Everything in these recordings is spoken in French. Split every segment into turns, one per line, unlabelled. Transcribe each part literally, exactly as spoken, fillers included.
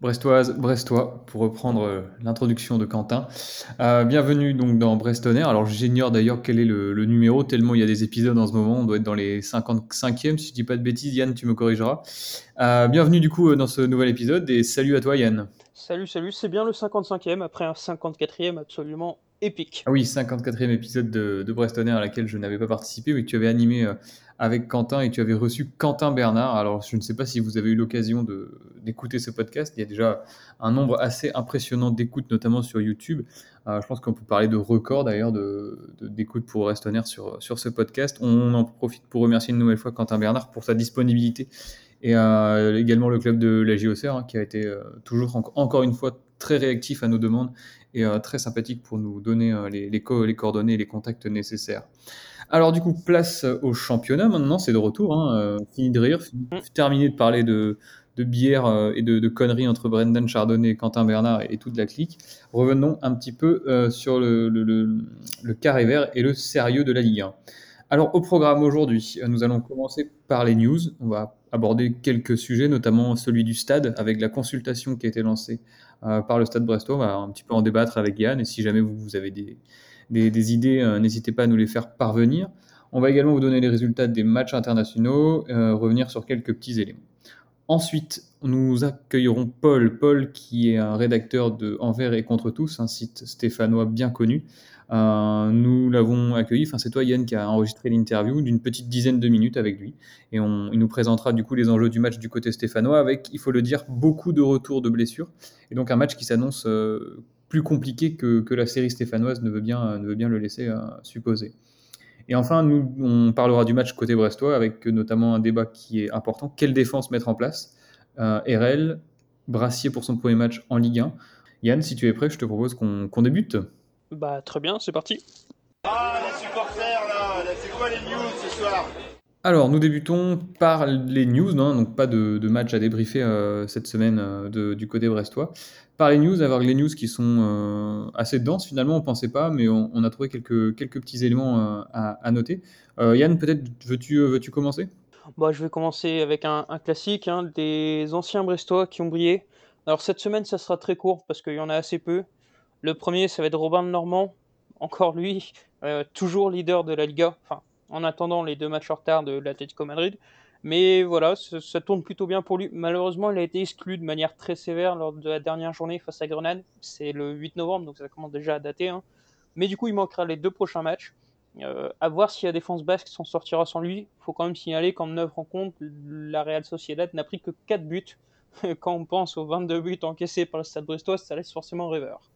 Brestoise, Brestois, pour reprendre euh, l'introduction de Quentin. Euh, bienvenue donc dans Brest On Air. Alors j'ignore d'ailleurs quel est le, le numéro, tellement il y a des épisodes en ce moment, on doit être dans les cinquante-cinquième, si je dis pas de bêtises, Yann, tu me corrigeras. Euh, bienvenue du coup euh, dans ce nouvel épisode et salut à toi Yann.
Salut, salut, c'est bien le cinquante-cinquième après un cinquante-quatrième absolument épique.
Ah oui, cinquante-quatrième épisode de, de Brest On Air à laquelle je n'avais pas participé, mais que tu avais animé euh, avec Quentin et tu avais reçu Quentin Bernard. Alors je ne sais pas si vous avez eu l'occasion de, d'écouter ce podcast, il y a déjà un nombre assez impressionnant d'écoutes, notamment sur YouTube. Euh, je pense qu'on peut parler de record d'ailleurs de, de- d'écoutes pour Brest On Air sur, sur ce podcast. On en profite pour remercier une nouvelle fois Quentin Bernard pour sa disponibilité et euh, également le club de la J O C R hein, qui a été euh, toujours en- encore une fois très réactif à nos demandes et euh, très sympathique pour nous donner euh, les, les, co- les coordonnées et les contacts nécessaires. Alors du coup, place au championnat maintenant, c'est de retour. Hein, euh, fini de rire, fini-
Hmm.
terminé de parler de, de bière euh, et de, de conneries entre Brendan Chardonnay, Quentin Bernard et, et toute la clique. Revenons un petit peu euh, sur le, le, le, le carré vert et le sérieux de la Ligue un. Alors, au programme aujourd'hui, euh, nous allons commencer par les news. On va aborder quelques sujets, notamment celui du stade, avec la consultation qui a été lancée euh, par le Stade Brestois. On va un petit peu en débattre avec Yann, et si jamais vous, vous avez des, des, des idées, euh, n'hésitez pas à nous les faire parvenir. On va également vous donner les résultats des matchs internationaux, euh, revenir sur quelques petits éléments. Ensuite, nous accueillerons Paul, Paul qui est un rédacteur de Envers et contre tous, un site stéphanois bien connu. Euh, nous l'avons accueilli, enfin c'est toi Yann qui a enregistré l'interview d'une petite dizaine de minutes avec lui. Et on, il nous présentera du coup les enjeux du match du côté stéphanois avec, il faut le dire, beaucoup de retours de blessures. Et donc un match qui s'annonce euh, plus compliqué que, que la série stéphanoise ne veut bien, ne veut bien le laisser euh, supposer. Et enfin, nous, on parlera du match côté brestois avec notamment un débat qui est important. Quelle défense mettre en place euh, R L, Brassier pour son premier match en Ligue un. Yann, si tu es prêt, je te propose qu'on qu'on débute.
Bah très bien, c'est parti.
Ah, les supporters là, là, c'est quoi les news ce soir?
Alors, nous débutons par les news, non donc pas de, de match à débriefer euh, cette semaine euh, de- du côté brestois. Par les news, avoir les news qui sont euh, assez denses finalement, on pensait pas, mais on, on a trouvé quelques, quelques petits éléments euh, à, à noter. Euh, Yann, peut-être veux-tu veux-tu commencer?
Bah, je vais commencer avec un, un classique, hein, des anciens Brestois qui ont brillé. Alors cette semaine, ça sera très court parce qu'il y en a assez peu. Le premier, ça va être Robin de Normand. Encore lui, euh, toujours leader de la Liga. Enfin, en attendant les deux matchs en retard de l'Atlético Madrid. Mais voilà, ça, ça tourne plutôt bien pour lui. Malheureusement, il a été exclu de manière très sévère lors de la dernière journée face à Grenade. C'est le huit novembre, donc ça commence déjà à dater, hein. Mais du coup, il manquera les deux prochains matchs. Euh, à voir si la défense basque s'en sortira sans lui. Il faut quand même signaler qu'en neuf rencontres, la Real Sociedad n'a pris que quatre buts. Quand on pense aux vingt-deux buts encaissés par le Stade Brestois, ça laisse forcément rêveur.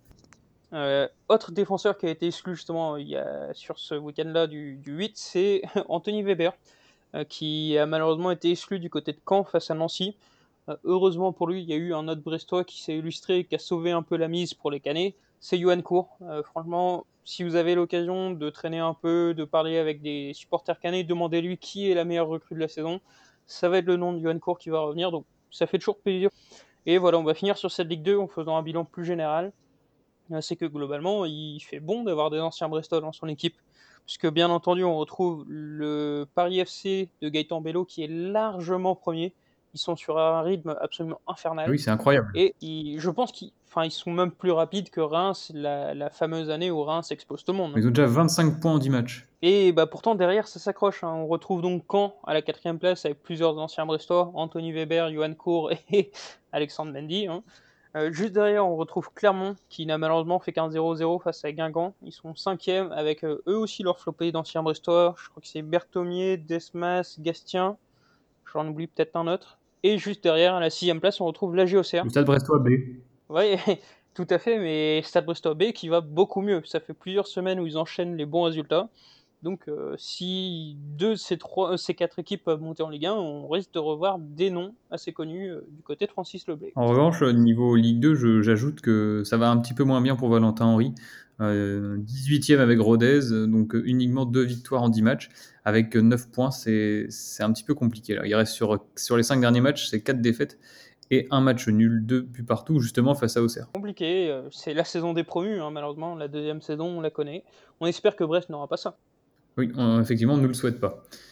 Euh, autre défenseur qui a été exclu justement il y a, sur ce week-end-là du, du huit, c'est Anthony Weber, euh, qui a malheureusement été exclu du côté de Caen face à Nancy. Euh, heureusement pour lui, il y a eu un autre Brestois qui s'est illustré et qui a sauvé un peu la mise pour les Canets, c'est Johan Cour. Euh, franchement, si vous avez l'occasion de traîner un peu, de parler avec des supporters Canets, demandez-lui qui est la meilleure recrue de la saison. Ça va être le nom de Johan Cour qui va revenir, donc ça fait toujours plaisir. Et voilà, on va finir sur cette Ligue deux en faisant un bilan plus général. Euh, C'est que globalement, il fait bon d'avoir des anciens Brestois dans son équipe. Puisque bien entendu, on retrouve le Paris F C de Gaëtan Bello qui est largement premier. Ils sont sur un rythme absolument infernal.
Oui, c'est incroyable.
Et ils- je pense qu'ils enfin, ils sont même plus rapides que Reims, la, la fameuse année où Reims expose tout le monde, hein.
Ils ont déjà vingt-cinq points en dix matchs.
Et bah, pourtant, derrière, ça s'accroche, hein. On retrouve donc Caen à la quatrième place avec plusieurs anciens Brestois, Anthony Weber, Johan Cour et Alexandre Mendy, hein. Euh, juste derrière, on retrouve Clermont, qui n'a malheureusement fait qu'un zéro zéro face à Guingamp. Ils sont cinquième avec euh, eux aussi leur flopée d'anciens Brestois. Je crois que c'est Berthomier, Desmas, Gastien. J'en oublie peut-être un autre. Et juste derrière, à la sixième place, on retrouve la J O C R.
Le Stade Brestois B.
Oui, tout à fait, mais Stade Brestois B qui va beaucoup mieux. Ça fait plusieurs semaines où ils enchaînent les bons résultats. Donc, euh, si deux de ces, trois, euh, ces quatre équipes peuvent monter en Ligue un, on risque de revoir des noms assez connus euh, du côté de Francis Leblay.
En revanche, au niveau Ligue deux, je- j'ajoute que ça va un petit peu moins bien pour Valentin Henry. Euh, dix-huitième avec Rodez, donc euh, uniquement deux victoires en dix matchs. Avec euh, neuf points, c'est c'est un petit peu compliqué. Là. Il reste sur, sur les cinq derniers matchs, c'est quatre défaites et un match nul, deux buts partout, justement face à Auxerre.
Compliqué, euh, c'est la saison des promus, hein, malheureusement, la deuxième saison, on la connaît. On espère que Brest n'aura pas ça.
Oui, on- effectivement, on ne le souhaite pas.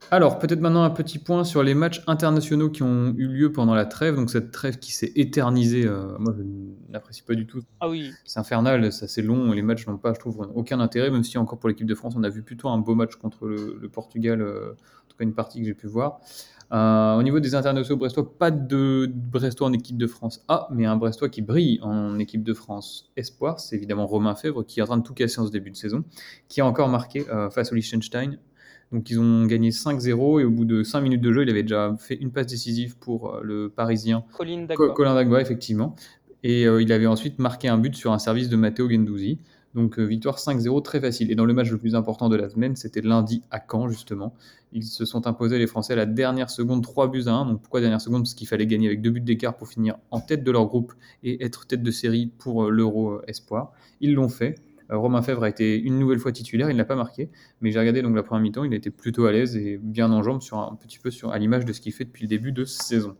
Alors, peut-être maintenant un petit point sur les matchs internationaux qui ont eu lieu pendant la trêve. Donc, cette trêve qui s'est éternisée, euh, moi je n'apprécie pas du tout.
Ah oui,
C'est infernal, c'est assez long, les matchs n'ont pas, je trouve, aucun intérêt, même si encore pour l'équipe de France, on a vu plutôt un beau match contre le, le Portugal, euh, en tout cas une partie que j'ai pu voir. Euh, au niveau des internationaux brestois, pas de Brestois en équipe de France A, mais un Brestois qui brille en équipe de France Espoir, c'est évidemment Romain Fèvre, qui est en train de tout casser en ce début de saison, qui a encore marqué euh, face au Liechtenstein. Donc ils ont gagné cinq zéro et au bout de cinq minutes de jeu, il avait déjà fait une passe décisive pour euh, le Parisien
Colin
Co-
Dagba.
Colin Dagba, effectivement. Et euh, il avait ensuite marqué un but sur un service de Matteo Guendouzi. Donc euh, victoire cinq zéro très facile. Et dans le match le plus important de la semaine, c'était lundi à Caen, justement. Ils se sont imposés, les Français, à la dernière seconde, trois buts à un. Donc pourquoi dernière seconde? Parce qu'il fallait gagner avec deux buts d'écart pour finir en tête de leur groupe et être tête de série pour euh, l'Euro euh, Espoir. Ils l'ont fait. Euh, Romain Fèvre a été une nouvelle fois titulaire, il n'a pas marqué, mais j'ai regardé donc la première mi-temps, il a été plutôt à l'aise et bien en jambes sur un, un petit peu sur, à l'image de ce qu'il fait depuis le début de saison.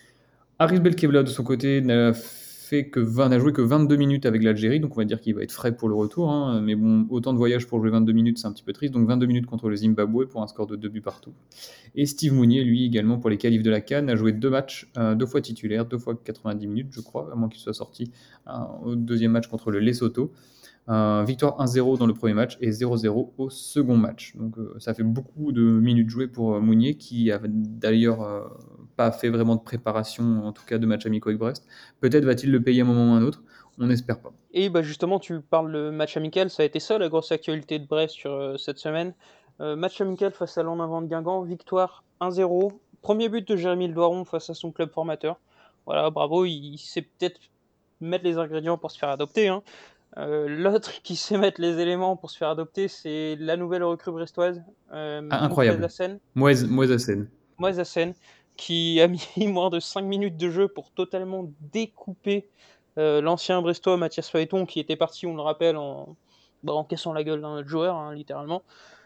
Aris Belkebla, de son côté, n'a fait que vingt, n'a joué que vingt-deux minutes avec l'Algérie, donc on va dire qu'il va être frais pour le retour. Hein. Mais bon, autant de voyages pour jouer vingt-deux minutes, c'est un petit peu triste. Donc vingt-deux minutes contre le Zimbabwe pour un score de deux buts partout. Et Steve Mounier, lui également, pour les qualifs de la CAN, a joué deux matchs, euh, deux fois titulaire, deux fois quatre-vingt-dix minutes, je crois, à moins qu'il soit sorti euh, au deuxième match contre le Lesotho. Euh, victoire un zéro dans le premier match et zéro zéro au second match. Donc euh, ça fait beaucoup de minutes jouées pour euh, Mounier, qui a d'ailleurs euh, pas fait vraiment de préparation, en tout cas de match amicaux avec Brest. Peut-être va-t-il le payer à un moment ou à un autre, on n'espère pas.
Et bah justement, tu parles de match amical, ça a été ça la grosse actualité de Brest sur euh, cette semaine. Euh, match amical face à l'En Avant de Guingamp, victoire un zéro. Premier but de Jérémy Le Doiron face à son club formateur. Voilà, bravo, il, il sait peut-être mettre les ingrédients pour se faire adopter. Hein. Euh, L'autre qui sait mettre les éléments pour se faire adopter, c'est la nouvelle recrue brestoise, euh,
Ah,
Moukhez
incroyable.
Hassen.
Moise, Moise Hassen.
Moise Hassen, qui a mis moins de cinq minutes de jeu pour totalement découper euh, l'ancien Brestois Mathias Phaéton, qui était parti, on le rappelle, en, bah, en cassant la gueule d'un autre joueur, hein, littéralement.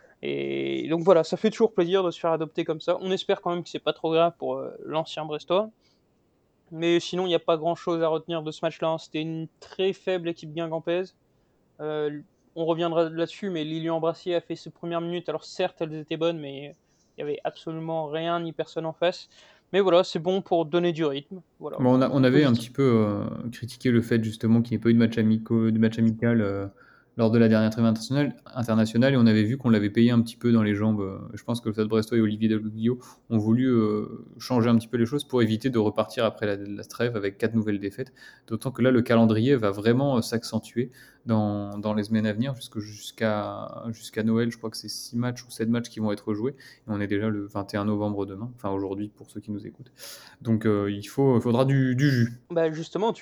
Et donc voilà, ça fait toujours plaisir de se faire adopter comme ça. On espère quand même que c'est pas trop grave pour euh, l'ancien Brestois. Mais sinon, il n'y a pas grand-chose à retenir de ce match-là. Hein. C'était une très faible équipe guingampaise. Euh, on reviendra là-dessus, mais Lilian Brassier a fait ses premières minutes. Alors certes, elles étaient bonnes, mais il n'y avait absolument rien ni personne en face. Mais voilà, c'est bon pour donner du rythme. Voilà,
Bon, on, a- on avait un
positif.
petit peu euh, critiqué le fait justement qu'il n'y ait pas eu de match, amicaux, de match amical euh, lors de la dernière trêve internationale, internationale et on avait vu qu'on l'avait payé un petit peu dans les jambes. Euh, Je pense que le Stade Brestois et Olivier Dalloglio ont voulu euh, changer un petit peu les choses pour éviter de repartir après la, la trêve avec quatre nouvelles défaites. D'autant que là, le calendrier va vraiment euh, s'accentuer dans, dans les semaines à venir jusque- jusqu'à jusqu'à Noël. Je crois que c'est six matchs ou sept matchs qui vont être joués. Et on est déjà le vingt et un novembre demain, enfin aujourd'hui pour ceux qui nous écoutent. Donc euh, il faut, il faudra du, du jus.
Bah justement,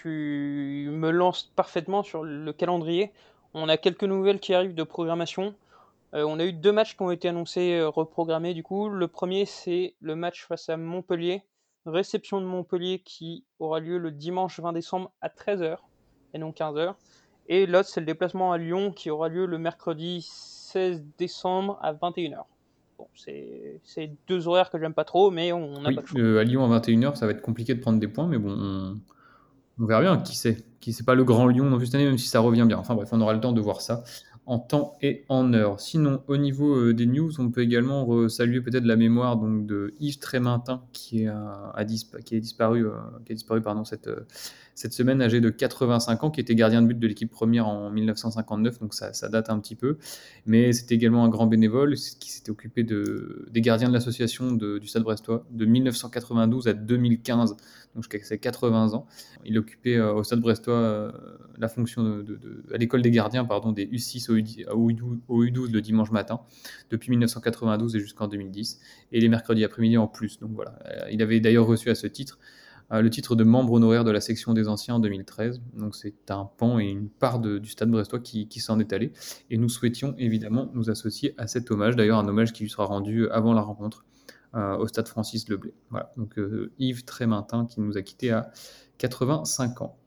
tu me lances parfaitement sur le calendrier. On a quelques nouvelles qui arrivent de programmation. Euh, on a eu deux matchs qui ont été annoncés, euh, reprogrammés du coup. Le premier, c'est le match face à Montpellier. Réception de Montpellier qui aura lieu le dimanche vingt décembre à treize heures et non quinze heures. Et l'autre, c'est le déplacement à Lyon qui aura lieu le mercredi seize décembre à vingt et une heures. Bon, c'est c'est deux horaires que j'aime pas trop, mais on n'a pas
Oui,
le choix.
euh, à Lyon à vingt et une heures, ça va être compliqué de prendre des points, mais bon, on, on verra bien, qui sait. Qui c'est pas le grand Lyon non plus cette année, même si ça revient bien. Enfin bref, on aura le temps de voir ça en temps et en heure. Sinon, au niveau euh, des news, on peut également re- saluer peut-être la mémoire donc, de Yves Trémintin, qui, a, a dispa- qui est disparu, euh, qui a disparu pardon, cette, euh, cette semaine, âgé de quatre-vingt-cinq ans, qui était gardien de but de l'équipe première en mille neuf cent cinquante-neuf, donc ça, ça date un petit peu. Mais c'était également un grand bénévole qui s'était occupé de, des gardiens de l'association de- du Stade Brestois de mille neuf cent quatre-vingt-douze à deux mille quinze, donc jusqu'à ses quatre-vingts ans. Il occupait euh, au Stade Brestois euh, la fonction de, de- de- à l'école des gardiens pardon, des U six au U dix au U douze au U douze le dimanche matin, depuis mille neuf cent quatre-vingt-douze et jusqu'en deux mille dix, et les mercredis après-midi en plus. Donc voilà, Euh, il avait d'ailleurs reçu à ce titre euh, le titre de membre honoraire de la section des anciens en deux mille treize. Donc c'est un pan et une part de- du Stade Brestois qui, qui s'en est allé. Et nous souhaitions évidemment nous associer à cet hommage. D'ailleurs, un hommage qui lui sera rendu avant la rencontre euh, au Stade Francis Leblay. Voilà. Donc euh, Yves Trémintin qui nous a quittés à quatre-vingt-cinq ans.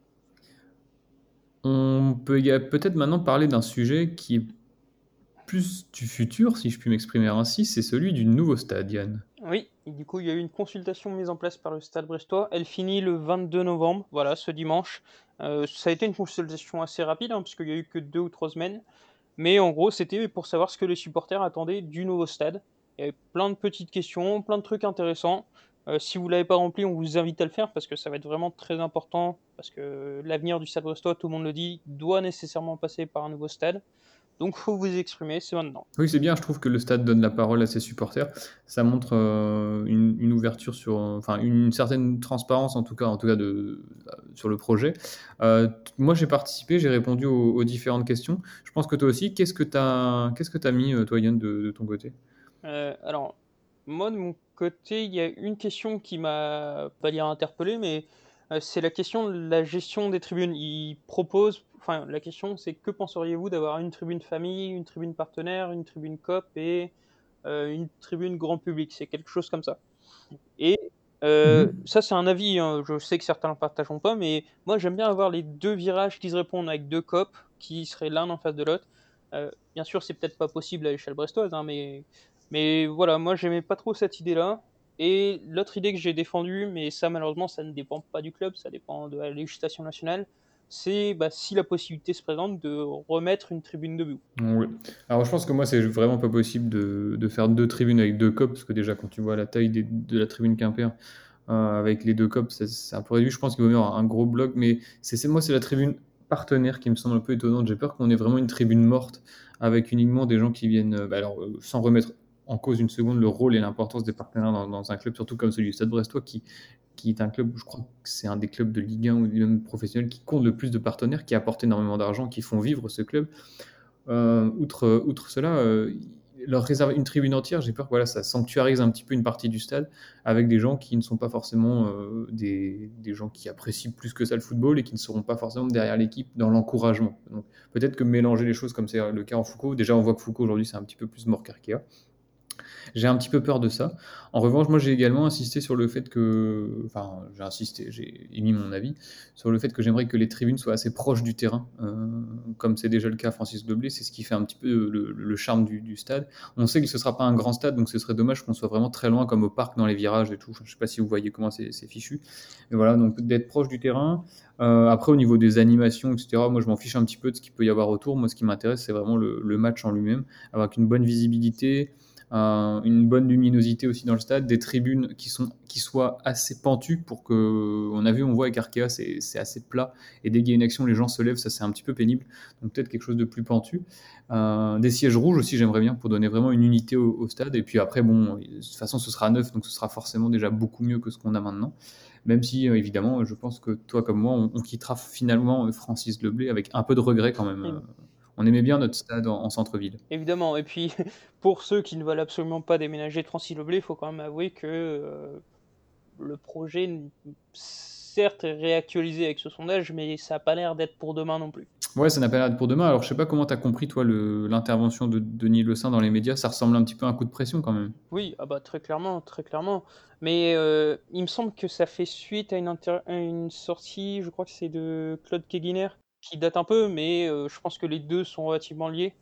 On peut éga- peut-être maintenant parler d'un sujet qui est plus du futur, si je puis m'exprimer ainsi, c'est celui du nouveau stade, Yann.
Oui, et du coup, il y a eu une consultation mise en place par le Stade Brestois. Elle finit le vingt-deux novembre, voilà, ce dimanche. Euh, ça a été une consultation assez rapide, hein, puisqu'il y a eu que deux ou trois semaines. Mais en gros, c'était pour savoir ce que les supporters attendaient du nouveau stade. Il y avait plein de petites questions, plein de trucs intéressants. Heu, si vous l'avez pas rempli, on vous invite à le faire parce que ça va être vraiment très important, parce que l'avenir du Stade Brestois, tout le monde le dit, doit nécessairement passer par un nouveau stade. Donc faut vous exprimer, c'est maintenant.
Oui, c'est bien, je trouve que le stade donne la parole à ses supporters. Ça montre euh, une, une ouverture sur, euh, enfin une certaine transparence en tout cas, en tout cas de, euh, sur le projet. Euh, t- moi, j'ai participé, j'ai répondu aux, aux différentes questions. Je pense que toi aussi. Qu'est-ce que t'as, qu'est-ce que t'as mis, euh, toi, Yann, de, de ton côté?
Heu, alors, moi de mon côté, il y a une question qui m'a, pas dire interpellé, mais, heu, c'est la question de la gestion des tribunes. Ils proposent enfin, la question c'est: «Que penseriez-vous d'avoir une tribune famille, une tribune partenaire, une tribune coop et heu, une tribune grand public?» C'est quelque chose comme ça et heu,
Mhm.
ça c'est un avis, hein, je sais que certains ne le partageront pas, mais moi j'aime bien avoir les deux virages qui se répondent avec deux coops qui seraient l'un en face de l'autre. Heu, bien sûr, c'est peut-être pas possible à l'échelle brestoise, hein, mais mais voilà, moi j'aimais pas trop cette idée-là et l'autre idée que j'ai défendue, mais ça malheureusement ça ne dépend pas du club, ça dépend de la législation nationale, c'est, bah, si la possibilité se présente de remettre une tribune debout.
Oui. Alors, je pense que moi, c'est vraiment pas possible de, de faire deux tribunes avec deux copes, parce que déjà, quand tu vois la taille des- de la tribune Quimper, euh, avec les deux copes, c'est c'est un peu réduit. Je pense qu'il vaut mieux avoir un gros bloc, mais c'est c'est- moi, c'est la tribune partenaire qui me semble un peu étonnante. J'ai peur qu'on ait vraiment une tribune morte, avec uniquement des gens qui viennent, euh, bah alors, euh, sans remettre en cause une seconde le rôle et l'importance des partenaires dans, dans un club, surtout comme celui du Stade Brestois, qui, qui est un club, je crois que c'est un des clubs de Ligue un ou même professionnel qui compte le plus de partenaires, qui apporte énormément d'argent, qui font vivre ce club. Euh, outre, outre cela, euh, leur réserver une tribune entière, j'ai peur que voilà, ça sanctuarise un petit peu une partie du stade avec des gens qui ne sont pas forcément euh, des, des gens qui apprécient plus que ça le football et qui ne seront pas forcément derrière l'équipe dans l'encouragement. Donc peut-être que mélanger les choses comme c'est le cas en Foucault, déjà on voit que Foucault aujourd'hui c'est un petit peu plus mort qu'Arkea. J'ai un petit peu peur de ça. En revanche, moi, j'ai également insisté sur le fait que, enfin, j'ai insisté, j'ai émis mon avis sur le fait que j'aimerais que les tribunes soient assez proches du terrain, euh, comme c'est déjà le cas à Francis Leblé. C'est ce qui fait un petit peu le, le charme du, du stade. On sait que ce sera pas un grand stade, donc ce serait dommage qu'on soit vraiment très loin, comme au parc dans les virages et tout. Enfin, je sais pas si vous voyez comment c'est c'est fichu. Mais voilà, donc d'être proche du terrain. Euh, après, au niveau des animations, et cetera, moi, je m'en fiche un petit peu de ce qu'il peut y avoir autour. Moi, ce qui m'intéresse, c'est vraiment le, le match en lui-même, avec une bonne visibilité, euh, une bonne luminosité aussi dans le stade, des tribunes qui, sont, qui soient assez pentues pour que, on a vu, on voit avec Arkea, c'est, c'est assez plat, et dès qu'il y a une action, les gens se lèvent, ça c'est un petit peu pénible, donc peut-être quelque chose de plus pentu. Euh, des sièges rouges aussi, j'aimerais bien, pour donner vraiment une unité au, au stade, et puis après, bon, de toute façon, ce sera neuf, donc ce sera forcément déjà beaucoup mieux que ce qu'on a maintenant, même si, euh, évidemment, je pense que toi comme moi, on, on quittera finalement euh, Francis Leblé avec un peu de regret quand même. Euh, on aimait bien notre stade en, en centre-ville.
Évidemment et puis pour ceux qui ne veulent absolument pas déménager de Francis-Leblé, il faut quand même avouer que, heu, le projet n certes est réactualisé avec ce sondage, mais ça a pas l'air d'être pour demain non plus.
Ouais, ça n'a pas l'air d'être pour demain. Alors, je sais pas comment tu as compris, toi, le- l'intervention de Denis Le Saint dans les médias. Ça ressemble un petit peu à un coup de pression quand même.
Oui, ah bah, très clairement, très clairement. Mais, heu, il me semble que ça fait suite à une inter à une sortie, je crois que c'est de Claude Keguiner, qui date un peu, mais, heu, je pense que les deux sont relativement liés.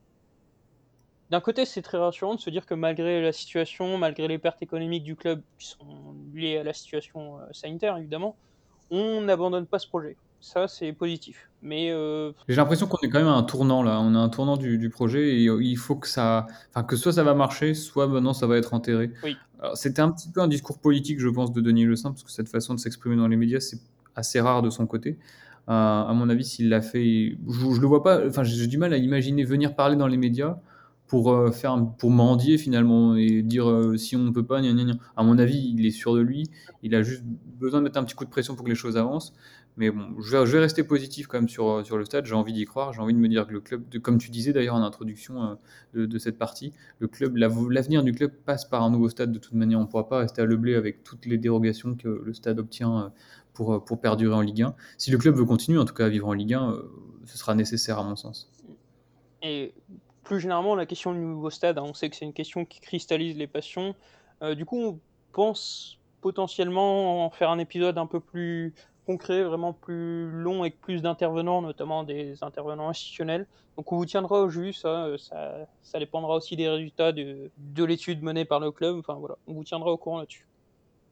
D'un côté, c'est très rassurant de se dire que malgré la situation, malgré les pertes économiques du club qui sont liées à la situation, heu, sanitaire évidemment, on n'abandonne pas ce projet. Ça, c'est positif. Mais, heu,
J'ai l'impression qu'on est quand même à un tournant là. On a un tournant du, du projet et euh, il faut que ça, enfin que soit ça va marcher, soit maintenant ça va être enterré.
oui,
Alors, c'était un petit peu un discours politique, je pense, de Denis Le Saint, parce que cette façon de s'exprimer dans les médias, c'est assez rare de son côté. Euh, à mon avis, s'il l'a fait, je, je le vois pas. Enfin, j'ai du mal à imaginer venir parler dans les médias pour euh, faire, pour mendier finalement et dire euh, si on ne peut pas, gna, gna, gna. À mon avis, il est sûr de lui. Il a juste besoin de mettre un petit coup de pression pour que les choses avancent. Mais bon, je vais, je vais rester positif quand même sur, sur le stade. J'ai envie d'y croire. J'ai envie de me dire que le club, de- comme tu disais d'ailleurs en introduction euh, de, de cette partie, le club, l'avenir du club passe par un nouveau stade de toute manière. On ne pourra pas rester à Leblé avec toutes les dérogations que le stade obtient euh, pour, pour perdurer en Ligue un. Si le club veut continuer en tout cas à vivre en Ligue un, euh, ce sera nécessaire à mon sens.
et plus généralement, la question du nouveau stade, hein, on sait que c'est une question qui cristallise les passions. Heu, du coup, on pense potentiellement en faire un épisode un peu plus concret, vraiment plus long avec plus d'intervenants, notamment des intervenants institutionnels. Donc on vous tiendra au jus, ça, heu, ça ça dépendra aussi des résultats de de l'étude menée par le club. Enfin voilà, on vous tiendra au courant là-dessus.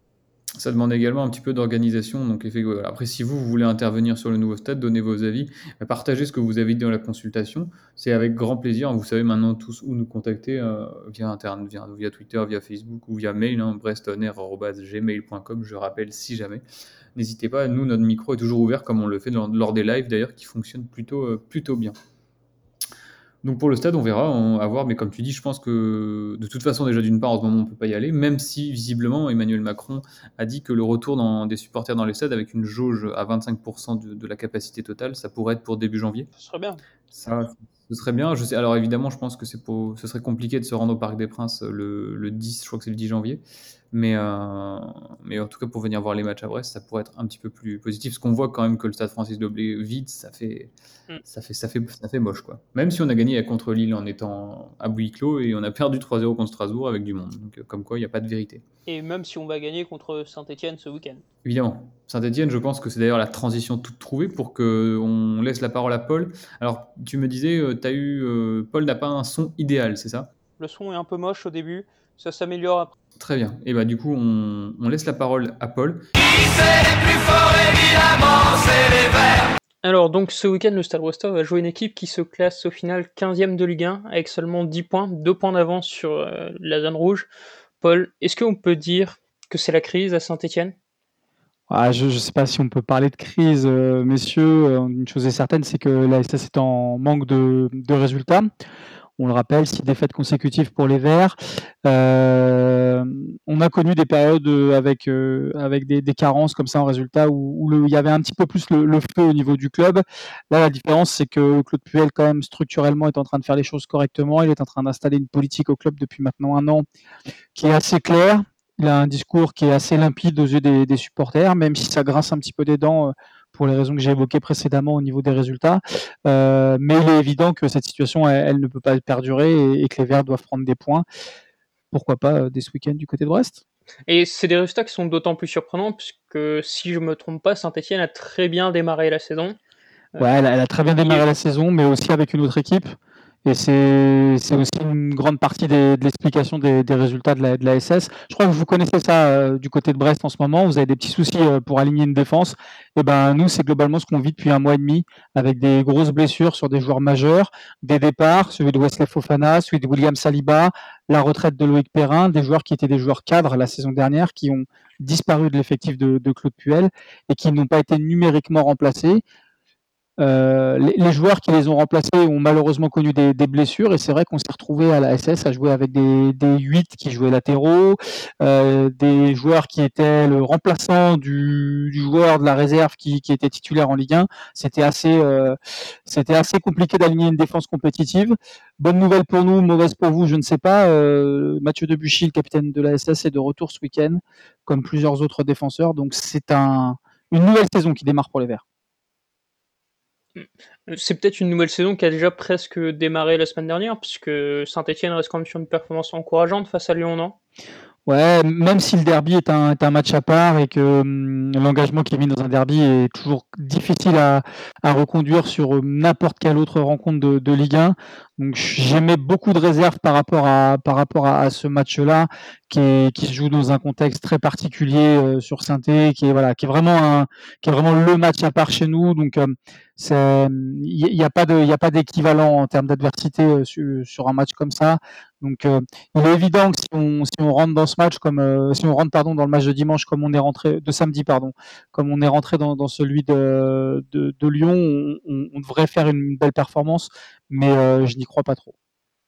ça demande également un petit peu d'organisation. Donc, voilà. Après, si vous, vous voulez intervenir sur le nouveau stade, donnez vos avis, partagez ce que vous avez dit dans la consultation. C'est avec grand plaisir. Vous savez maintenant tous où nous contacter euh, via Internet, via, via Twitter, via Facebook ou via mail, hein, brestoner arobase gmail point com. Je rappelle si jamais. N'hésitez pas. Nous, notre micro est toujours ouvert comme on le fait lors, lors des lives d'ailleurs, qui fonctionnent plutôt, euh, plutôt bien. Donc pour le stade, on verra, on va voir, mais comme tu dis, je pense que de toute façon, déjà d'une part, en ce moment, on ne peut pas y aller, même si visiblement Emmanuel Macron a dit que le retour dans, des supporters dans les stades avec une jauge à vingt-cinq pour cent de, de la capacité totale, ça pourrait être pour début janvier.
Ce serait bien.
Ça, ce serait bien. Je sais, alors évidemment, je pense que c'est pour, ce serait compliqué de se rendre au Parc des Princes le, le dix, je crois que c'est le dix janvier. Mais, euh, mais en tout cas, pour venir voir les matchs à Brest, ça pourrait être un petit peu plus positif. Parce qu'on voit quand même que le stade Francis Doblé vide, ça fait,
Mm.
ça fait, ça fait, ça fait moche, quoi. Même si on a gagné contre Lille en étant à huis clos et on a perdu trois zéro contre Strasbourg avec du monde. Donc, comme quoi, il n'y a pas de vérité.
Et même si on va gagner contre Saint-Etienne ce week-end.
Évidemment. Saint-Etienne, je pense que c'est d'ailleurs la transition toute trouvée pour qu'on laisse la parole à Paul. Alors, tu me disais, euh, t'as eu, euh, Paul n'a pas un son idéal, c'est ça ?
Le son est un peu moche au début, ça s'améliore après.
Très bien. Et bah du coup, on, on laisse la parole à Paul.
Alors donc ce week-end, le Stade Brestois va jouer une équipe qui se classe au final quinzième de Ligue un avec seulement dix points, deux points d'avance sur euh, la zone rouge. Paul, est-ce qu'on peut dire que c'est la crise à Saint-Etienne ?
Ah, je ne sais pas si on peut parler de crise, euh, messieurs. Euh, Une chose est certaine, c'est que la S S est en manque de, de résultats. On le rappelle, six défaites consécutives pour les Verts. Euh, on a connu des périodes avec, euh, avec des, des carences comme ça en résultat où, où le, il y avait un petit peu plus le, le feu au niveau du club. Là, la différence, c'est que Claude Puel, quand même, structurellement, est en train de faire les choses correctement. Il est en train d'installer une politique au club depuis maintenant un an qui est assez claire. Il a un discours qui est assez limpide aux yeux des, des supporters, même si ça grince un petit peu des dents euh, pour les raisons que j'ai évoquées précédemment au niveau des résultats. Euh, mais il est évident que cette situation, elle, elle ne peut pas perdurer et, et que les Verts doivent prendre des points. Pourquoi pas euh, dès ce week-end du côté de Brest ?
Et c'est des résultats qui sont d'autant plus surprenants puisque, si je me trompe pas, Saint-Etienne a très bien démarré la saison.
Ouais, elle a, elle a très bien démarré la saison, mais aussi avec une autre équipe. Et c'est, c'est aussi une grande partie des, de l'explication des, des résultats de la, de la S S. Je crois que vous connaissez ça euh, du côté de Brest en ce moment. Vous avez des petits soucis euh, pour aligner une défense. Et ben nous, c'est globalement ce qu'on vit depuis un mois et demi, avec des grosses blessures sur des joueurs majeurs, des départs, celui de Wesley Fofana, celui de William Saliba, la retraite de Loïc Perrin, des joueurs qui étaient des joueurs cadres la saison dernière, qui ont disparu de l'effectif de, de Claude Puel et qui n'ont pas été numériquement remplacés. Euh, les, les joueurs qui les ont remplacés ont malheureusement connu des, des blessures et c'est vrai qu'on s'est retrouvé à la S S à jouer avec des, des huit qui jouaient latéraux, euh, des joueurs qui étaient le remplaçant du, du joueur de la réserve qui, qui était titulaire en Ligue un. C'était assez, euh, c'était assez compliqué d'aligner une défense compétitive. Bonne nouvelle pour nous, mauvaise pour vous, je ne sais pas. Euh, Mathieu Debuchy, le capitaine de la S S, est de retour ce week-end, comme plusieurs autres défenseurs. Donc c'est un, une nouvelle saison qui démarre pour les Verts.
C'est peut-être une nouvelle saison qui a déjà presque démarré la semaine dernière, puisque Saint-Etienne reste quand même sur une performance encourageante face à Lyon, non ?
Ouais, même si le derby est un, est un match à part et que hum, l'engagement qui est mis dans un derby est toujours difficile à, à reconduire sur euh, n'importe quelle autre rencontre de, de Ligue un. Donc j'émets beaucoup de réserves par rapport à, par rapport à, à ce match-là, qui, est, qui se joue dans un contexte très particulier euh, sur Saint-Étienne, qui est voilà, qui est vraiment un, qui est vraiment le match à part chez nous. Donc euh, il n'y a pas de, il y a pas d'équivalent en termes d'adversité euh, sur, sur un match comme ça. Donc euh, il est évident que si on, si on rentre dans ce match comme euh, si on rentre pardon dans le match de dimanche comme on est rentré de samedi pardon comme on est rentré dans, dans celui de, de, de Lyon, on, on, on devrait faire une belle performance, mais euh, je n'y crois pas trop.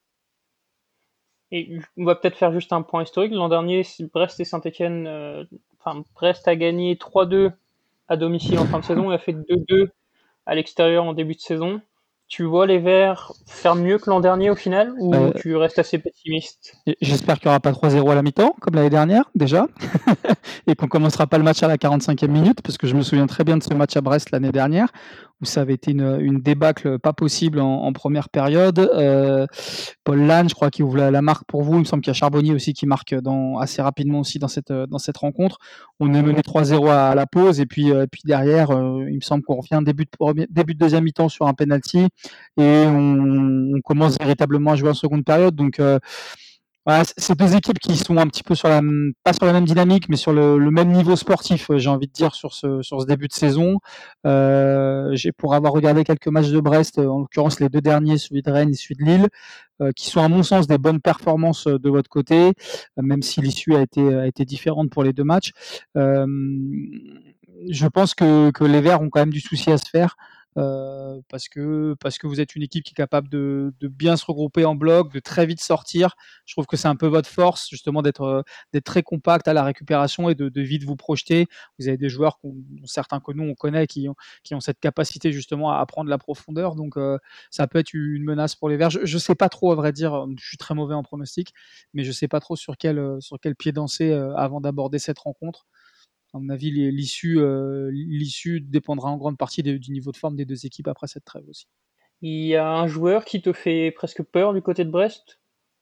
Et on va peut-être faire juste un point historique. L'an dernier, Brest et Saint-Etienne, euh, enfin Brest a gagné trois deux à domicile en fin de saison et a fait deux deux à l'extérieur en début de saison. Tu vois les Verts faire mieux que l'an dernier au final, ou euh, tu restes assez pessimiste ?
J'espère qu'il n'y aura pas trois zéro à la mi-temps, comme l'année dernière déjà, et qu'on ne commencera pas le match à la quarante-cinquième minute, parce que je me souviens très bien de ce match à Brest l'année dernière, où ça avait été une, une débâcle pas possible en, en première période. Euh, Paul Lannes, je crois, qui ouvre la, la marque pour vous. Il me semble qu'il y a Charbonnier aussi qui marque dans, assez rapidement aussi dans cette, dans cette rencontre. On est mené trois zéro à, à la pause, et puis, euh, puis derrière, euh, il me semble qu'on revient début de, début de deuxième mi-temps sur un penalty, et on, on commence véritablement à jouer en seconde période. Donc, euh, Ouais, c c'est deux équipes qui sont un petit peu sur la m pas sur la même dynamique, mais sur le le même niveau sportif, heu, j'ai envie de dire sur ce sur ce début de saison. Heu, j'ai pour avoir regardé quelques matchs de Brest, heu, en l'occurrence les deux derniers, celui de Rennes et celui de Lille, heu, qui sont à mon sens des bonnes performances, heu, de votre côté, heu, même si l'issue a été, a été différente pour les deux matchs. Hem, je pense que que les Verts ont quand même du souci à se faire, heu, parce que parce que vous êtes une équipe qui est capable de de bien se regrouper en bloc, de très vite sortir. Je trouve que c'est un peu votre force justement d'être, heu, d'être très compact à la récupération et de de vite vous projeter. Vous avez des joueurs qu'on dont certains que nous on connaît qui ont qui ont cette capacité justement à prendre la profondeur, donc heu, ça peut être une menace pour les Verts. Je je sais pas trop à vrai dire, heu, je suis très mauvais en pronostic, mais je sais pas trop sur quel, heu, sur quel pied danser, heu, avant d'aborder cette rencontre. À mon avis, l'is l'issue, heu, l'issue dépendra en grande partie de du niveau de forme des deux équipes après cette trêve aussi.
Il y a un joueur qui te fait presque peur du côté de Brest?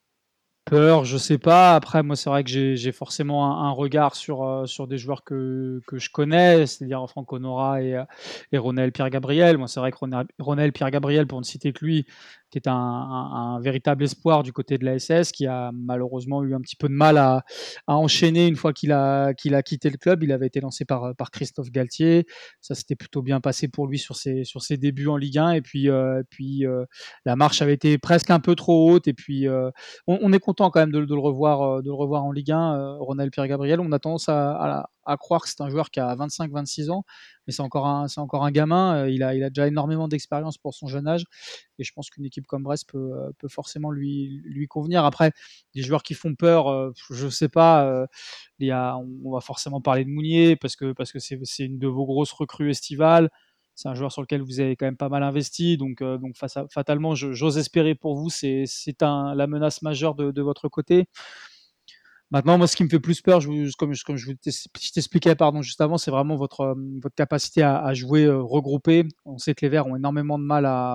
Peur, je sais pas. Après, moi, c'est vrai que j'ai j'ai forcément un un regard sur, heu, sur des joueurs que que je connais, c'est-à-dire Franck Honora et heu, et Ronald Pierre-Gabriel. Moi, c'est vrai que Rona Ronald Pierre-Gabriel, pour ne citer que lui, qui est un un un véritable espoir du côté de l'A S S, qui a malheureusement eu un petit peu de mal à à enchaîner une fois qu'il a qu'il a quitté le club. Il avait été lancé par, heu, par Christophe Galtier. Ça s'était plutôt bien passé pour lui sur ses sur ses débuts en Ligue un et puis, heu, puis, heu, la marche avait été presque un peu trop haute et puis, heu, on, on est content quand même de, de le revoir, euh, de le revoir en Ligue un, euh, Ronald Pierre-Gabriel. On a tendance à, à, à croire que c'est un joueur qui a vingt-cinq vingt-six ans, mais c'est encore un, c'est encore un gamin. Euh, il, a, il a déjà énormément d'expérience pour son jeune âge, et je pense qu'une équipe comme Brest peut, euh, peut forcément lui, lui convenir. Après, des joueurs qui font peur, euh, je sais pas. Euh, il y a, on, on va forcément parler de Mounier parce que parce que c'est, c'est une de vos grosses recrues estivales. C'est un joueur sur lequel vous avez quand même pas mal investi, donc, euh, donc face à, fatalement, je, j'ose espérer pour vous, c'est, c'est un, la menace majeure de, de votre côté. Maintenant, moi, ce qui me fait plus peur, je vous, comme, je, comme je vous je t'expliquais pardon, juste avant, c'est vraiment votre, euh, votre capacité à, à jouer euh, regroupé. On sait que les Verts ont énormément de mal à,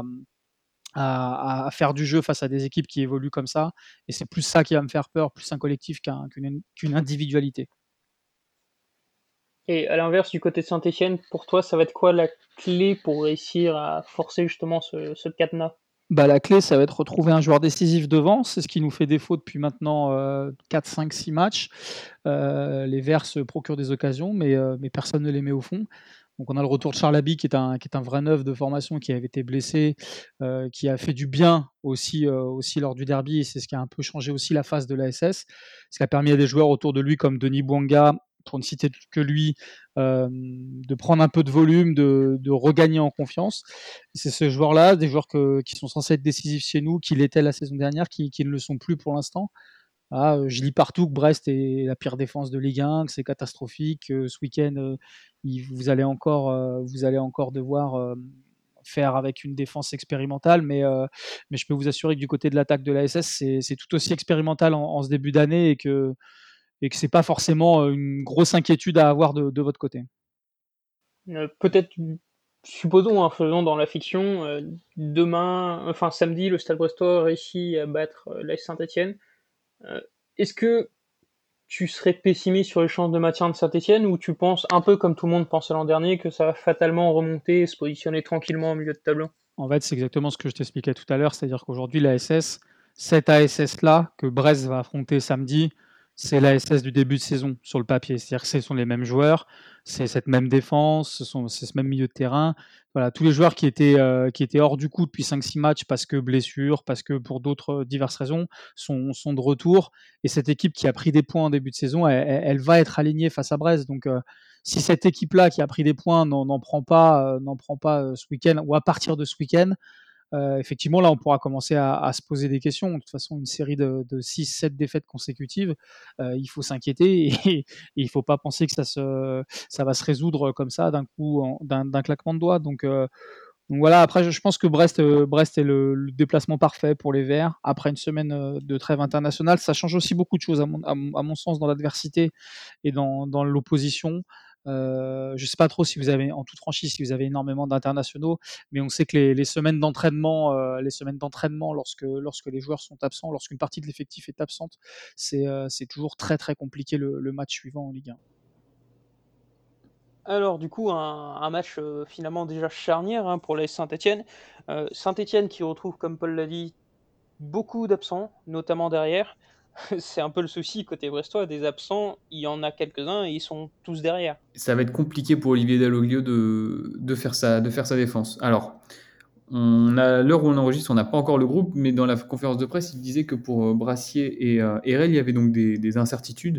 à, à faire du jeu face à des équipes qui évoluent comme ça, et c'est plus ça qui va me faire peur, plus un collectif qu'un, qu'une, qu'une individualité.
Et à l'inverse, du côté de Saint-Étienne, pour toi, ça va être quoi la clé pour réussir à forcer justement ce, ce cadenas?
Bah, la clé, ça va être retrouver un joueur décisif devant. C'est ce qui nous fait défaut depuis maintenant euh, quatre, cinq, six matchs. Euh, les Verts se procurent des occasions, mais, euh, mais personne ne les met au fond. Donc on a le retour de Charles Haby, qui est un, qui est un vrai neuf de formation, qui avait été blessé, euh, qui a fait du bien aussi, euh, aussi lors du derby. Et c'est ce qui a un peu changé aussi la face de l'A S S. Ce qui a permis à des joueurs autour de lui, comme Denis Bouanga, pour ne citer que lui, euh, de prendre un peu de volume, de, de regagner en confiance. C'est ce joueur-là, des joueurs que, qui sont censés être décisifs chez nous, qui l'étaient la saison dernière, qui, qui ne le sont plus pour l'instant. Ah, euh, je lis partout que Brest est la pire défense de Ligue un, que c'est catastrophique. Que ce week-end, euh, il- vous, allez encore, euh, vous allez encore devoir euh, faire avec une défense expérimentale. Mais, euh, mais je peux vous assurer que du côté de l'attaque de l'A S S, c'est, c'est tout aussi expérimental en, en ce début d'année et que, et que c'est pas forcément euh, une grosse inquiétude à avoir de, de votre côté.
Euh, peut-être, supposons, hein, faisons dans la fiction, euh, demain, enfin samedi, le Stade Brestois réussit à battre euh, l'A S Saint-Étienne. Euh, Est-ce que tu serais pessimiste sur les chances de maintien de Saint-Étienne ou tu penses, un peu comme tout le monde pensait l'an dernier, que ça va fatalement remonter et se positionner tranquillement au milieu de tableau?
En fait, c'est exactement ce que je t'expliquais tout à l'heure, c'est-à-dire qu'aujourd'hui, l'A S S, cette A S S-là que Brest va affronter samedi, c'est l'A S S du début de saison sur le papier. C'est-à-dire que ce sont les mêmes joueurs, c'est cette même défense, ce sont, c'est ce même milieu de terrain. Voilà, tous les joueurs qui étaient, euh, qui étaient hors du coup depuis cinq six matchs parce que blessures, parce que pour d'autres euh, diverses raisons, sont, sont de retour. Et cette équipe qui a pris des points en début de saison, elle, elle- elle va être alignée face à Brest. Donc, euh, si cette équipe-là qui a pris des points n'en, n'en prend pas, euh, n'en prend pas euh, ce week-end ou à partir de ce week-end, euh, effectivement, là, on pourra commencer à, à se poser des questions. De toute façon, une série de, de six sept défaites consécutives, euh, il faut s'inquiéter et, et il ne faut pas penser que ça, se, ça va se résoudre comme ça d'un coup, en- d'un, d'un claquement de doigts. Donc, euh, donc voilà, après, je, je pense que Brest, euh, Brest est le, le déplacement parfait pour les Verts. Après une semaine euh, de trêve internationale, ça change aussi beaucoup de choses, à mon, à mon, à mon sens, dans l'adversité et dans, dans l'opposition. Euh, je ne sais pas trop si vous avez, en toute franchise, si vous avez énormément d'internationaux, mais on sait que les, les semaines d'entraînement, euh, les semaines d'entraînement, lorsque, lorsque les joueurs sont absents, lorsqu'une partie de l'effectif est absente, c'est euh, c'est toujours très très compliqué le, le match suivant en Ligue un.
Alors du coup, un, un match euh, finalement déjà charnière hein, pour l'A S Saint-Étienne. Euh, Saint-Étienne qui retrouve, comme Paul l'a dit, beaucoup d'absents, notamment derrière. c'est un peu le souci côté brestois, des absents, il y en a quelques-uns et ils sont tous derrière.
Ça va être compliqué pour Olivier Dalloglio de, de, faire, sa, de faire sa défense. Alors, on a, l'heure où on enregistre, on n'a pas encore le groupe, mais dans la conférence de presse, il disait que pour euh, Brassier et euh, Herel, il y avait donc des, des incertitudes.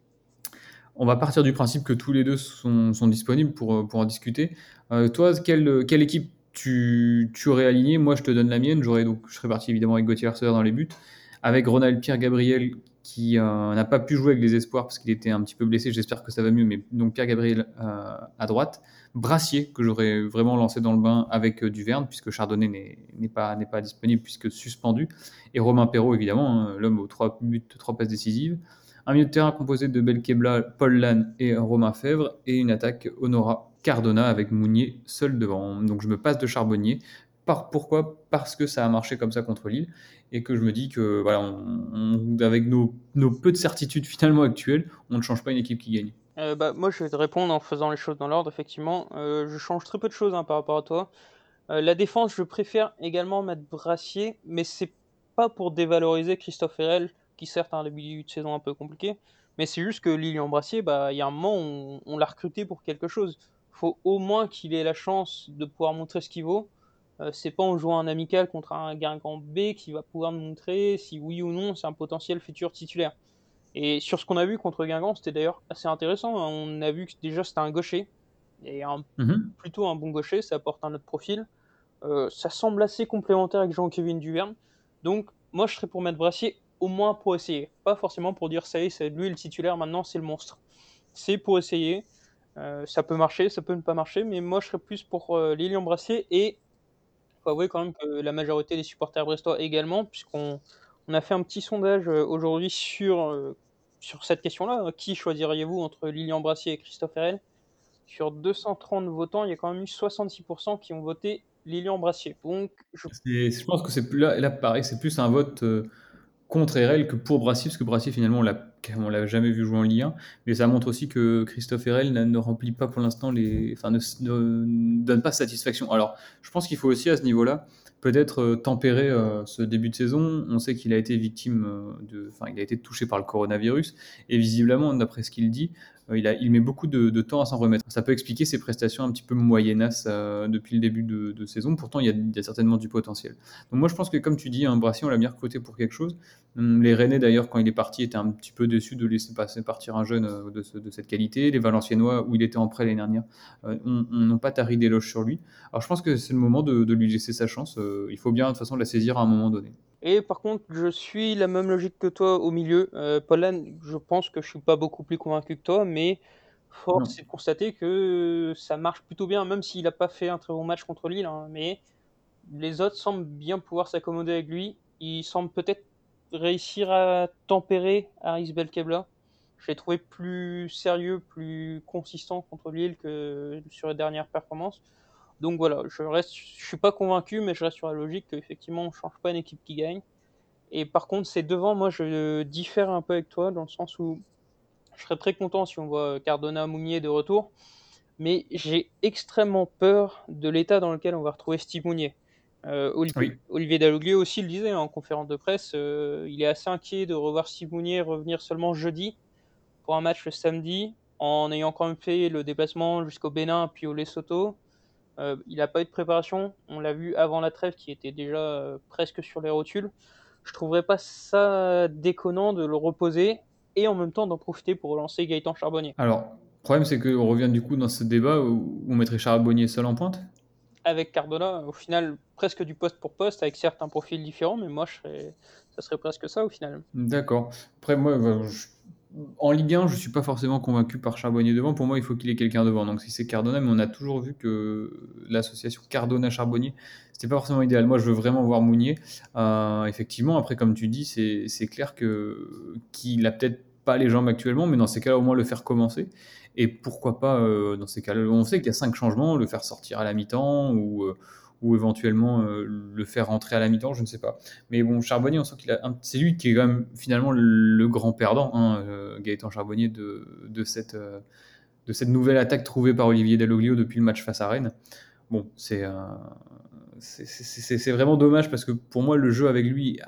On va partir du principe que tous les deux sont, sont disponibles pour, pour en discuter. Euh, toi, quelle, quelle équipe tu, tu aurais aligné? Moi, je te donne la mienne. J'aurais donc, je serais parti évidemment avec Gauthier Arcelor dans les buts, avec Ronald Pierre Gabriel qui euh, n'a pas pu jouer avec les espoirs parce qu'il était un petit peu blessé. J'espère que ça va mieux, mais donc Pierre Gabriel euh, à droite. Brassier, que j'aurais vraiment lancé dans le bain avec euh, Duverne, puisque Chardonnay n'est, n'est, pas, n'est pas disponible, puisque suspendu. Et Romain Perrault, évidemment, hein, l'homme aux trois buts, trois passes décisives. Un milieu de terrain composé de Belkebla, Paul Lannes et Romain Fèvre, et une attaque Honora Cardona avec Mounier seul devant. Donc je me passe de Charbonnier. Par, pourquoi? Parce que ça a marché comme ça contre Lille, et que je me dis que voilà, on, on, avec nos, nos peu de certitudes finalement actuelles, on ne change pas une équipe qui gagne.
Euh, bah, moi, je vais te répondre en faisant les choses dans l'ordre, effectivement. Euh, je change très peu de choses hein, par rapport à toi. Euh, la défense, je préfère également mettre Brassier, mais c'est pas pour dévaloriser Christophe Herel, qui certes a un début de saison un peu compliqué, mais c'est juste que Lilian Brassier, bah, il y a un moment, on, on l'a recruté pour quelque chose. Faut au moins qu'il ait la chance de pouvoir montrer ce qu'il vaut. Euh, c'est pas en jouant un amical contre un Guingamp B qui va pouvoir nous montrer si oui ou non c'est un potentiel futur titulaire. Et sur ce qu'on a vu contre Guingamp, c'était d'ailleurs assez intéressant. On a vu que déjà c'était un gaucher, et un,
Mm-hmm.
plutôt un bon gaucher, ça apporte un autre profil. Euh, ça semble assez complémentaire avec Jean-Kévin Duverne. Donc moi je serais pour mettre Brassier au moins pour essayer. Pas forcément pour dire ça y est, c'est lui le titulaire, maintenant c'est le monstre. C'est pour essayer. Euh, ça peut marcher, ça peut ne pas marcher, mais moi je serais plus pour euh, Lilian Brassier. Et il faut avouer quand même que la majorité des supporters brestois également, puisqu'on on a fait un petit sondage euh, aujourd'hui sur, euh, sur cette question-là. Qui choisiriez-vous entre Lilian Brassier et Christophe Herel? Sur deux cent trente votants, il y a quand même eu soixante-six pour cent qui ont voté Lilian Brassier. Donc, je...
C'est, je pense que c'est plus, là, là, pareil, c'est plus un vote euh, contre Herel que pour Brassier, parce que Brassier, finalement, on l'a, on l'a jamais vu jouer en Ligue un. Mais ça montre aussi que Christophe Herel ne, ne remplit pas pour l'instant les. Enfin, ne, ne, ne donne pas satisfaction. Alors, je pense qu'il faut aussi, à ce niveau-là, peut-être euh, tempérer euh, ce début de saison. On sait qu'il a été victime euh, de. Enfin, il a été touché par le coronavirus. Et visiblement, d'après ce qu'il dit, euh, il, a, il met beaucoup de, de temps à s'en remettre. Ça peut expliquer ses prestations un petit peu moyennasses euh, depuis le début de, de saison. Pourtant, il y, a, il y a certainement du potentiel. Donc, moi, je pense que, comme tu dis, hein, Brassier, on l'a bien recruté pour quelque chose. Les Rennais, d'ailleurs, quand il est parti, étaient un petit peu déçus de laisser passer partir un jeune euh, de, ce, de cette qualité. Les Valenciennois, où il était en prêt l'année dernière, euh, n'ont pas tari d'éloges sur lui. Alors je pense que c'est le moment de, de lui laisser sa chance. Euh, il faut bien, de toute façon, la saisir à un moment donné.
Et par contre, je suis la même logique que toi au milieu. Euh, Paul, je pense que je suis pas beaucoup plus convaincu que toi, mais force est de constater que ça marche plutôt bien, même s'il n'a pas fait un très bon match contre Lille. Hein, mais les autres semblent bien pouvoir s'accommoder avec lui. Il semble peut-être réussir à tempérer Aris Belkebla. Je l'ai trouvé plus sérieux, plus consistant contre Lille que sur les dernières performances. Donc voilà, je reste, je suis pas convaincu, mais je reste sur la logique qu'effectivement on change pas une équipe qui gagne. Et par contre, c'est devant, moi je diffère un peu avec toi dans le sens où je serais très content si on voit Cardona, Mounier de retour, mais j'ai extrêmement peur de l'état dans lequel on va retrouver Steve Mounier. Euh, Olivier,
Oui.
Olivier Dalloglio aussi le disait hein, en conférence de presse, euh, il est assez inquiet de revoir Steve Mounier revenir seulement jeudi pour un match le samedi, en ayant quand même fait le déplacement jusqu'au Bénin puis au Lesotho. Euh, il n'a pas eu de préparation, on l'a vu avant la trêve qui était déjà euh, presque sur les rotules. Je trouverais pas ça déconnant de le reposer et en même temps d'en profiter pour relancer Gaëtan Charbonnier.
Alors, le problème, c'est qu'on revient du coup dans ce débat où on mettrait Charbonnier seul en pointe.
Avec Cardona, au final, presque du poste pour poste, avec certes un profil différent, mais moi, je serais... ça serait presque ça au final.
D'accord. Après, moi, je... en Ligue un, je ne suis pas forcément convaincu par Charbonnier devant. Pour moi, il faut qu'il ait quelqu'un devant. Donc, si c'est Cardona, mais on a toujours vu que l'association Cardona-Charbonnier, c'était pas forcément idéal. Moi, je veux vraiment voir Mounier. Euh, effectivement, après, comme tu dis, c'est, c'est clair que qu'il a peut-être pas les jambes actuellement, mais dans ces cas-là, au moins le faire commencer. Et pourquoi pas, euh, dans ces cas-là, on sait qu'il y a cinq changements, le faire sortir à la mi-temps ou, euh, ou éventuellement euh, le faire rentrer à la mi-temps, je ne sais pas. Mais bon, Charbonnier, on sent qu'il a un... c'est lui qui est quand même finalement le grand perdant, hein, euh, Gaëtan Charbonnier, de, de, cette, euh, de cette nouvelle attaque trouvée par Olivier Dalloglio depuis le match face à Rennes. Bon, c'est, euh, c'est, c'est, c'est, c'est vraiment dommage parce que pour moi, le jeu avec lui a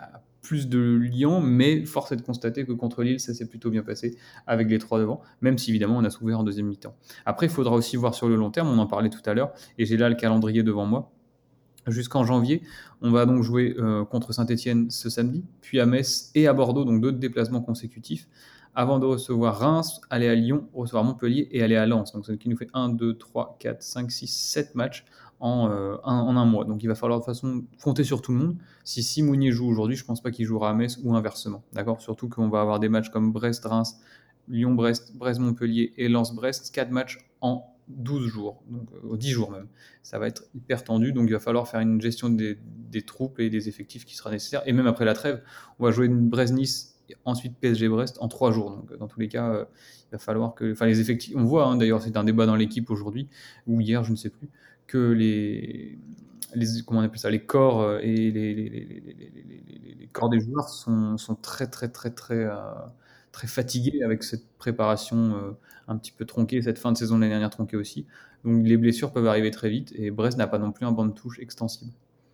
plus de liants, mais force est de constater que contre Lille, ça s'est plutôt bien passé avec les trois devant, même si évidemment on a souffert en deuxième mi-temps. Après, il faudra aussi voir sur le long terme, on en parlait tout à l'heure, et j'ai là le calendrier devant moi. Jusqu'en janvier, on va donc jouer euh, contre Saint-Etienne ce samedi, puis à Metz et à Bordeaux, donc d'autres déplacements consécutifs, avant de recevoir Reims, aller à Lyon, recevoir Montpellier et aller à Lens. Donc, ce qui nous fait un, deux, trois, quatre, cinq, six, sept matchs en, euh, un, en un mois. Donc, il va falloir de toute façon compter sur tout le monde. Si Simounier joue aujourd'hui, je ne pense pas qu'il jouera à Metz ou inversement. D'accord ? Surtout qu'on va avoir des matchs comme Brest-Reims, Lyon-Brest, Brest-Montpellier et Lens-Brest, quatre matchs en douze jours, donc euh, dix jours même. Ça va être hyper tendu, donc il va falloir faire une gestion des, des troupes et des effectifs qui sera nécessaire. Et même après la trêve, on va jouer une Brest-Nice, ensuite P S G-Brest en trois jours. Donc dans tous les cas, euh, il va falloir que, enfin les effectifs, on voit hein, d'ailleurs, c'est un débat dans l'équipe aujourd'hui ou hier, je ne sais plus, que les les, comment on appelle ça, les corps euh, et les, les, les, les, les, les, les corps des joueurs sont, sont très très très très euh, très fatigués avec cette préparation euh, un petit peu tronquée, cette fin de saison de l'année dernière tronquée aussi. Donc les blessures peuvent arriver très vite et Brest n'a pas non plus un banc de touche extensible.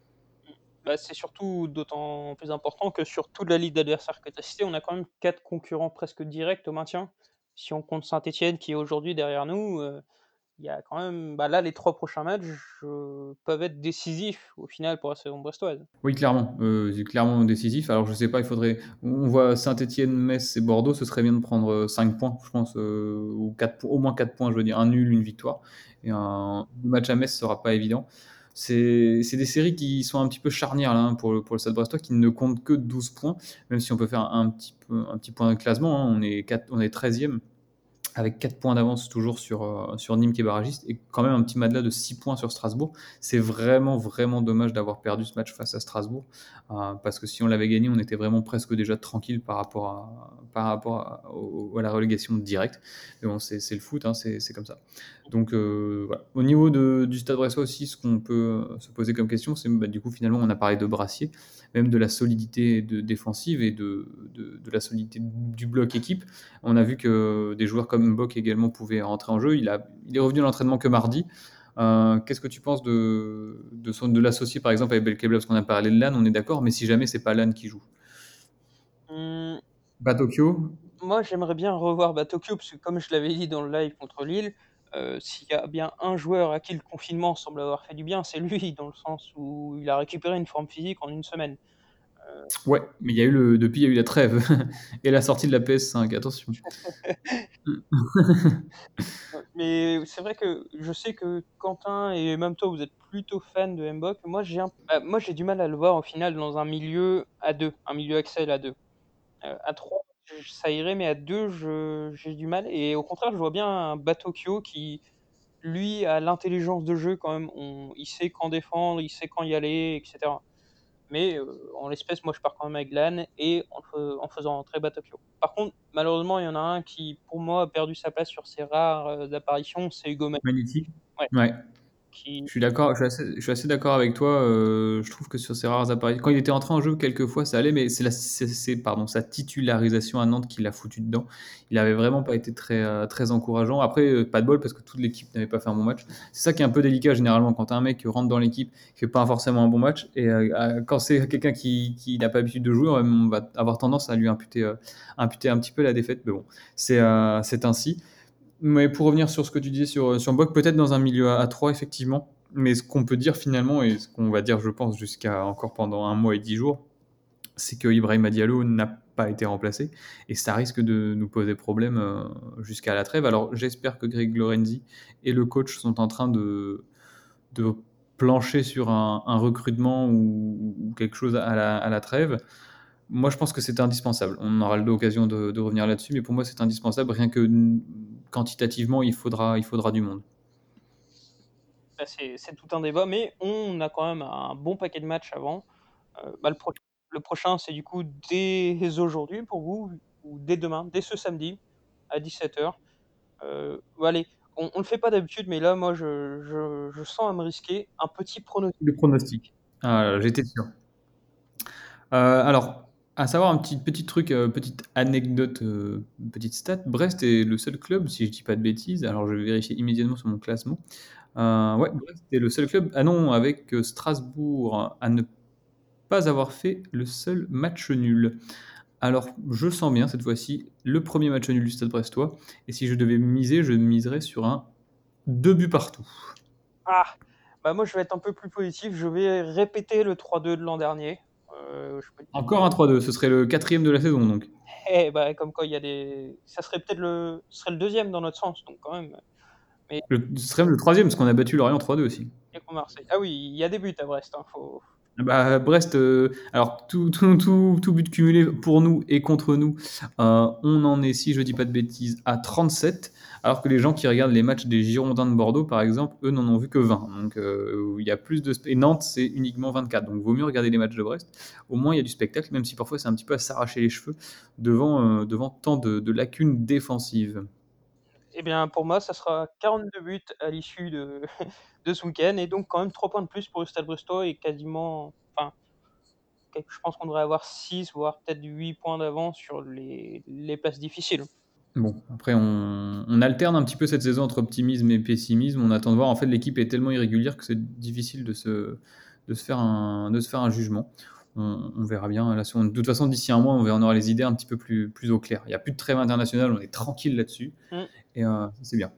Bah, c'est surtout d'autant plus important que sur toute la liste d'adversaires que tu as cité, on a quand même quatre concurrents presque directs au maintien. Si on compte Saint-Etienne qui est aujourd'hui derrière nous, euh, il y a quand même, bah là, les trois prochains matchs euh, peuvent être décisifs au final pour la saison brestoise.
Oui, clairement, euh, c'est clairement décisif. Alors je sais pas, il faudrait, on voit Saint-Etienne, Metz et Bordeaux, ce serait bien de prendre cinq points, je pense, euh, ou quatre, au moins quatre points, je veux dire, un nul, une victoire. Et un match à Metz sera pas évident. C'est, c'est des séries qui sont un petit peu charnières là, hein, pour, le, pour le Stade Brestois, qui ne comptent que douze points, même si on peut faire un petit, peu, un petit point de classement, hein, on est quatre, on est treizième. Avec quatre points d'avance toujours sur, euh, sur Nîmes qui est barragiste et quand même un petit matelas de six points sur Strasbourg. C'est vraiment, vraiment dommage d'avoir perdu ce match face à Strasbourg euh, parce que si on l'avait gagné, on était vraiment presque déjà tranquille par rapport à, par rapport à, au- à la relégation directe. Mais bon, c'est, c'est le foot, hein, c'est, c'est comme ça. Donc euh, voilà. Au niveau de, du Stade Brestois aussi, ce qu'on peut se poser comme question, c'est bah, du coup finalement on a parlé de Brassier, même de la solidité de, défensive et de, de, de la solidité du bloc équipe. On a vu que des joueurs comme Mbok également pouvaient rentrer en jeu. Il, a, il est revenu à l'entraînement que mardi. Euh, qu'est-ce que tu penses de, de, son, de l'associer par exemple avec Belkebla? Parce qu'on a parlé de Lannes, on est d'accord, mais si jamais c'est pas Lannes qui joue.
Hum,
Batokyo,
moi, j'aimerais bien revoir Batokyo, parce que comme je l'avais dit dans le live contre Lille, euh, s'il y a bien un joueur à qui le confinement semble avoir fait du bien, c'est lui, dans le sens où il a récupéré une forme physique en une semaine. Euh,
ouais, mais il y a eu le, depuis il y a eu la trêve et la sortie de la P S cinq, attention.
Mais c'est vrai que je sais que Quentin et même toi, vous êtes plutôt fan de Mbok. Moi, j'ai un- bah, moi, j'ai du mal à le voir au final dans un milieu à deux, un milieu Axel à deux. Euh, à trois, je- ça irait, mais à deux, je- j'ai du mal. Et au contraire, je vois bien un Batokyo qui, lui, a l'intelligence de jeu quand même. On- il sait quand défendre, il sait quand y aller, et cetera. Mais euh, en l'espèce, moi, je pars quand même avec Lan et en, fe- en faisant entrer Batokyo. Par contre, malheureusement, il y en a un qui, pour moi, a perdu sa place sur ses rares euh, apparitions, c'est Hugo Mani.
Magnifique.
Ouais,
Ouais.
qui...
Je suis d'accord, je suis assez, je suis assez d'accord avec toi. euh, je trouve que sur ses rares apparitions, quand il était entré en jeu quelques fois, ça allait, mais c'est la, c'est, c'est- pardon, sa titularisation à Nantes qui l'a foutu dedans. Il avait vraiment pas été très, euh, très encourageant. Après, euh, pas de bol parce que toute l'équipe n'avait pas fait un bon match. C'est ça qui est un peu délicat généralement quand un mec rentre dans l'équipe, qui fait pas forcément un bon match, et euh, euh, quand c'est quelqu'un qui, qui n'a pas l'habitude de jouer, on va avoir tendance à lui imputer, euh, imputer un petit peu la défaite. Mais bon, c'est, euh, c'est ainsi. Mais pour revenir sur ce que tu disais sur, sur Mbok, peut-être dans un milieu à, à trois, effectivement. Mais ce qu'on peut dire finalement, et ce qu'on va dire, je pense, jusqu'à encore pendant un mois et dix jours, c'est que Ibrahima Diallo n'a pas été remplacé. Et ça risque de nous poser problème euh, jusqu'à la trêve. Alors j'espère que Greg Lorenzi et le coach sont en train de, de plancher sur un, un recrutement ou, ou quelque chose à la, à la trêve. Moi, je pense que c'est indispensable. On aura l'occasion de, de revenir là-dessus, mais pour moi, c'est indispensable. Rien que quantitativement, il faudra, il faudra du monde.
bah, c'est c'est tout un débat, mais on a quand même un bon paquet de matchs avant. Euh, bah, le, pro- le prochain, c'est du coup dès aujourd'hui pour vous, ou dès demain, dès ce samedi à dix-sept heures. Euh, bah, allez, on, on le fait pas d'habitude, mais là, moi, je, je, je sens à me risquer un petit pronostic.
Le pronostic. Ah, j'étais sûr. Euh, alors, à savoir un petit, petit truc, euh, petite anecdote, euh, petite stat. Brest est le seul club, si je dis pas de bêtises, alors je vais vérifier immédiatement sur mon classement. Euh, ouais, Brest est le seul club, ah non, avec euh, Strasbourg à ne pas avoir fait le seul match nul. Alors, je sens bien cette fois-ci le premier match nul du Stade Brestois. Et si je devais miser, je miserais sur un deux buts partout.
Ah, bah moi je vais être un peu plus positif. Je vais répéter le trois deux de l'an dernier. Euh, je peux...
Encore un trois deux, ce serait le quatrième de la saison donc.
Eh bah comme quoi il y a des, ça serait peut-être le, ce serait le deuxième dans notre sens, donc quand même.
Mais le, ce serait le troisième parce qu'on a battu Lorient trois deux aussi.
Et pour Marseille. Ah oui, il y a des buts à Brest. Hein, faut...
Bah, Brest, euh, alors tout, tout, tout, tout but cumulé pour nous et contre nous, euh, on en est, si je dis pas de bêtises, à trente-sept, alors que les gens qui regardent les matchs des Girondins de Bordeaux, par exemple, eux n'en ont vu que vingt. Donc euh, il y a plus de... Et Nantes, c'est uniquement vingt-quatre. Donc vaut mieux regarder les matchs de Brest. Au moins, il y a du spectacle, même si parfois c'est un petit peu à s'arracher les cheveux devant, euh, devant tant de, de lacunes défensives.
Eh bien, pour moi, ça sera quarante-deux buts à l'issue de, de ce week-end, et donc quand même trois points de plus pour le Stade Brestois, et quasiment, enfin, je pense qu'on devrait avoir six, voire peut-être huit points d'avance sur les, les places difficiles.
Bon, après, on, on alterne un petit peu cette saison entre optimisme et pessimisme. On attend de voir. En fait, l'équipe est tellement irrégulière que c'est difficile de se, de se, faire, un, de se faire un jugement. On, on verra bien. Là, on, de toute façon, d'ici un mois, on, on aura les idées un petit peu plus, plus au clair. Il n'y a plus de trêve internationale, on est tranquille là-dessus. Mm. Et euh, c'est bien.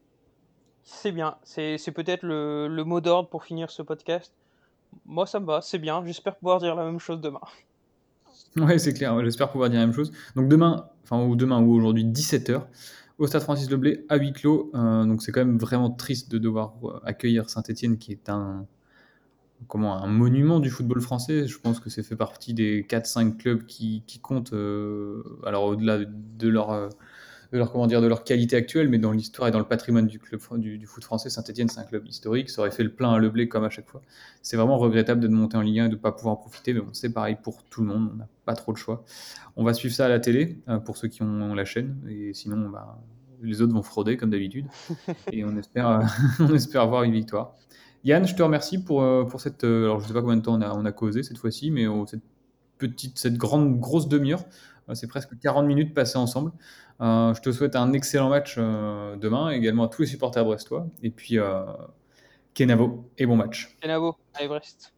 C'est bien. C'est, c'est peut-être le, le mot d'ordre pour finir ce podcast. Moi, ça me va. C'est bien. J'espère pouvoir dire la même chose demain.
Ouais, c'est clair. J'espère pouvoir dire la même chose. Donc demain, enfin ou demain ou aujourd'hui, dix-sept heures, au Stade Francis Leblay, à huis clos. Euh, donc c'est quand même vraiment triste de devoir accueillir Saint- Étienne, qui est un... comment, un monument du football français. Je pense que c'est fait partie des quatre cinq clubs qui, qui comptent, euh, alors au-delà de leur, euh, de, leur, comment dire, de leur qualité actuelle, mais dans l'histoire et dans le patrimoine du, club, du, du foot français. Saint-Etienne, c'est un club historique, ça aurait fait le plein à Leblé comme à chaque fois. C'est vraiment regrettable de monter en Ligue un et de ne pas pouvoir en profiter, mais bon, c'est pareil pour tout le monde, on n'a pas trop le choix. On va suivre ça à la télé, euh, pour ceux qui ont la chaîne, et sinon, bah, les autres vont frauder comme d'habitude, et on espère, euh, on espère avoir une victoire. Yann, je te remercie pour, euh, pour cette... Euh, alors, je ne sais pas combien de temps on a, on a causé cette fois-ci, mais oh, cette petite, cette grande, grosse demi-heure. Euh, c'est presque quarante minutes passées ensemble. Euh, je te souhaite un excellent match euh, demain, également à tous les supporters brestois. Et puis, euh, Kenavo, et bon match.
Kenavo, allez Brest.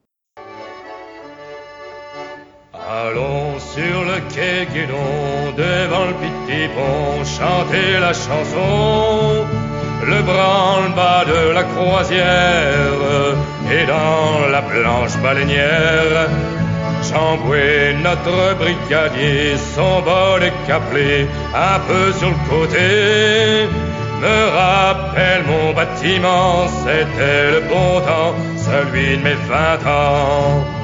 Allons sur le quai Guédon, devant le petit pont, chanter la chanson. Le branle-bas de la croisière et dans la planche baleinière, Jean-Boué, notre brigadier, son bonnet caplé un peu sur le côté, me rappelle mon bâtiment, c'était le bon temps, celui de mes vingt ans.